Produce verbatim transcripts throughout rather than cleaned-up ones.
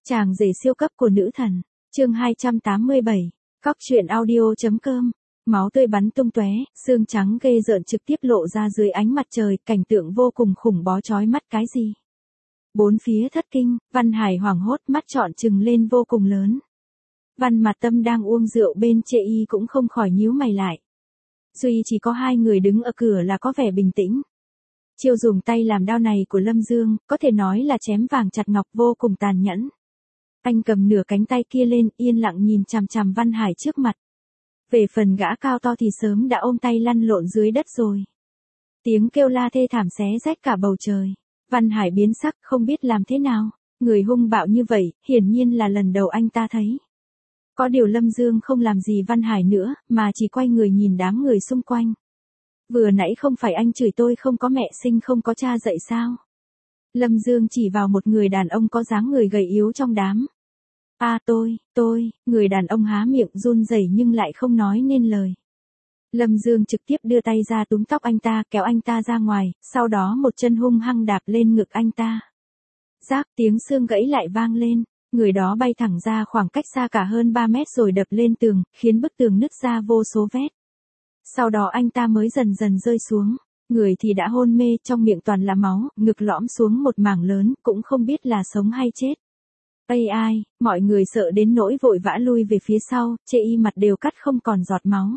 Chàng rể siêu cấp của nữ thần, chương hai trăm tám mươi bảy, cóc truyện audio.com. Máu tươi bắn tung tóe, xương trắng ghê rợn trực tiếp lộ ra dưới ánh mặt trời, cảnh tượng vô cùng khủng bó chói mắt cái gì. Bốn phía thất kinh, Văn Hải hoảng hốt, mắt trọn trừng lên vô cùng lớn. Văn Mạt Tâm đang uống rượu bên chê y cũng không khỏi nhíu mày lại. Duy chỉ có hai người đứng ở cửa là có vẻ bình tĩnh. Chiêu dùng tay làm đao này của Lâm Dương, có thể nói là chém vàng chặt ngọc, vô cùng tàn nhẫn. Anh cầm nửa cánh tay kia lên, yên lặng nhìn chằm chằm Văn Hải trước mặt. Về phần gã cao to thì sớm đã ôm tay lăn lộn dưới đất rồi. Tiếng kêu la thê thảm xé rách cả bầu trời. Văn Hải biến sắc, không biết làm thế nào. Người hung bạo như vậy, hiển nhiên là lần đầu anh ta thấy. Có điều Lâm Dương không làm gì Văn Hải nữa, mà chỉ quay người nhìn đám người xung quanh. Vừa nãy không phải anh chửi tôi không có mẹ sinh không có cha dạy sao? Lâm Dương chỉ vào một người đàn ông có dáng người gầy yếu trong đám. À tôi, tôi, người đàn ông há miệng run rẩy nhưng lại không nói nên lời. Lâm Dương trực tiếp đưa tay ra túm tóc anh ta, kéo anh ta ra ngoài, sau đó một chân hung hăng đạp lên ngực anh ta. Rác, tiếng xương gãy lại vang lên, người đó bay thẳng ra khoảng cách xa cả hơn ba mét rồi đập lên tường, khiến bức tường nứt ra vô số vết. Sau đó anh ta mới dần dần rơi xuống, người thì đã hôn mê, trong miệng toàn là máu, ngực lõm xuống một mảng lớn, cũng không biết là sống hay chết. Ây ai, mọi người sợ đến nỗi vội vã lui về phía sau, chê y mặt đều cắt không còn giọt máu.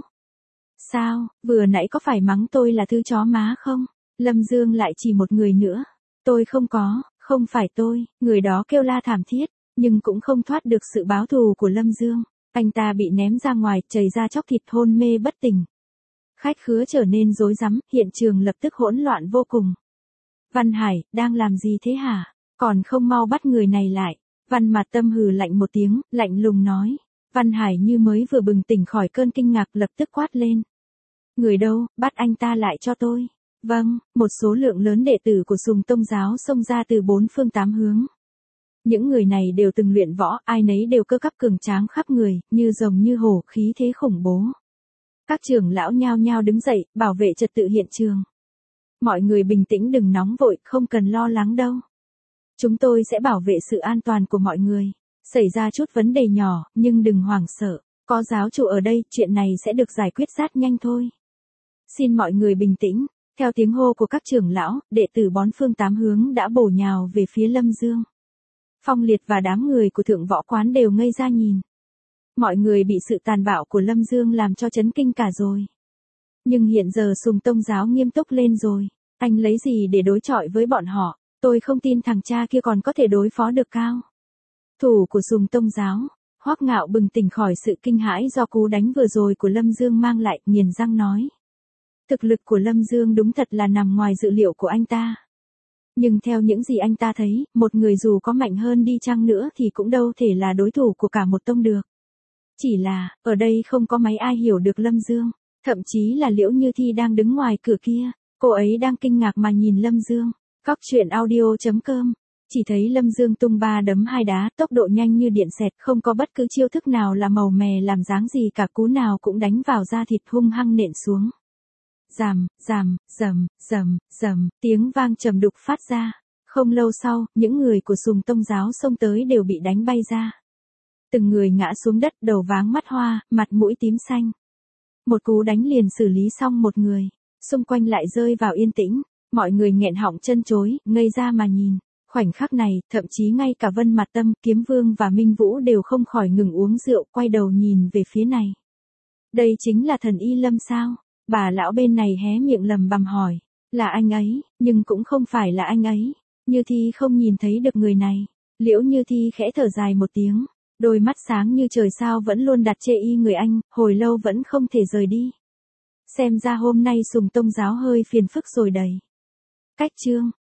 Sao, vừa nãy có phải mắng tôi là thứ chó má không? Lâm Dương lại chỉ một người nữa. Tôi không có, không phải tôi, người đó kêu la thảm thiết, nhưng cũng không thoát được sự báo thù của Lâm Dương. Anh ta bị ném ra ngoài, chảy ra chóc thịt, hôn mê bất tỉnh. Khách khứa trở nên rối rắm, hiện trường lập tức hỗn loạn vô cùng. Văn Hải, đang làm gì thế hả? Còn không mau bắt người này lại. Văn Mạt Tâm hừ lạnh một tiếng, lạnh lùng nói. Văn Hải như mới vừa bừng tỉnh khỏi cơn kinh ngạc, lập tức quát lên. Người đâu, bắt anh ta lại cho tôi. Vâng, một số lượng lớn đệ tử của Sùng Tông giáo xông ra từ bốn phương tám hướng. Những người này đều từng luyện võ, ai nấy đều cơ bắp cường tráng khắp người, như rồng như hổ, khí thế khủng bố. Các trưởng lão nhao nhao đứng dậy, bảo vệ trật tự hiện trường. Mọi người bình tĩnh, đừng nóng vội, không cần lo lắng đâu. Chúng tôi sẽ bảo vệ sự an toàn của mọi người. Xảy ra chút vấn đề nhỏ, nhưng đừng hoảng sợ. Có giáo chủ ở đây, chuyện này sẽ được giải quyết rất nhanh thôi. Xin mọi người bình tĩnh. Theo tiếng hô của các trưởng lão, đệ tử bốn phương tám hướng đã bổ nhào về phía Lâm Dương. Phong Liệt và đám người của thượng võ quán đều ngây ra nhìn. Mọi người bị sự tàn bạo của Lâm Dương làm cho chấn kinh cả rồi. Nhưng hiện giờ Sùng Tông giáo nghiêm túc lên rồi. Anh lấy gì để đối chọi với bọn họ? Tôi không tin thằng cha kia còn có thể đối phó được cao thủ của Sùng Tông giáo. Hoắc Ngạo bừng tỉnh khỏi sự kinh hãi do cú đánh vừa rồi của Lâm Dương mang lại, nghiến răng nói. Thực lực của Lâm Dương đúng thật là nằm ngoài dự liệu của anh ta. Nhưng theo những gì anh ta thấy, một người dù có mạnh hơn đi chăng nữa thì cũng đâu thể là đối thủ của cả một tông được. Chỉ là, ở đây không có mấy ai hiểu được Lâm Dương, thậm chí là Liễu Như Thi đang đứng ngoài cửa kia, cô ấy đang kinh ngạc mà nhìn Lâm Dương. Cóc truyện audio.com. Chỉ thấy Lâm Dương tung ba đấm hai đá, tốc độ nhanh như điện xẹt, không có bất cứ chiêu thức nào là màu mè làm dáng gì cả, cú nào cũng đánh vào da thịt, hung hăng nện xuống. Ràm, ràm, rầm, rầm, rầm, tiếng vang trầm đục phát ra. Không lâu sau, những người của Sùng Tông giáo xông tới đều bị đánh bay ra. Từng người ngã xuống đất, đầu váng mắt hoa, mặt mũi tím xanh. Một cú đánh liền xử lý xong một người, xung quanh lại rơi vào yên tĩnh. Mọi người nghẹn họng chân chối, ngây ra mà nhìn. Khoảnh khắc này, thậm chí ngay cả Vân Mạt Tâm, Kiếm Vương và Minh Vũ đều không khỏi ngừng uống rượu, quay đầu nhìn về phía này. Đây chính là thần Y Lâm sao? Bà lão bên này hé miệng lầm bầm hỏi. Là anh ấy, nhưng cũng không phải là anh ấy. Như Thi không nhìn thấy được người này. Liễu Như Thi khẽ thở dài một tiếng. Đôi mắt sáng như trời sao vẫn luôn đặt chê y người anh, hồi lâu vẫn không thể rời đi. Xem ra hôm nay Sùng Tông giáo hơi phiền phức rồi đầy. Cách chương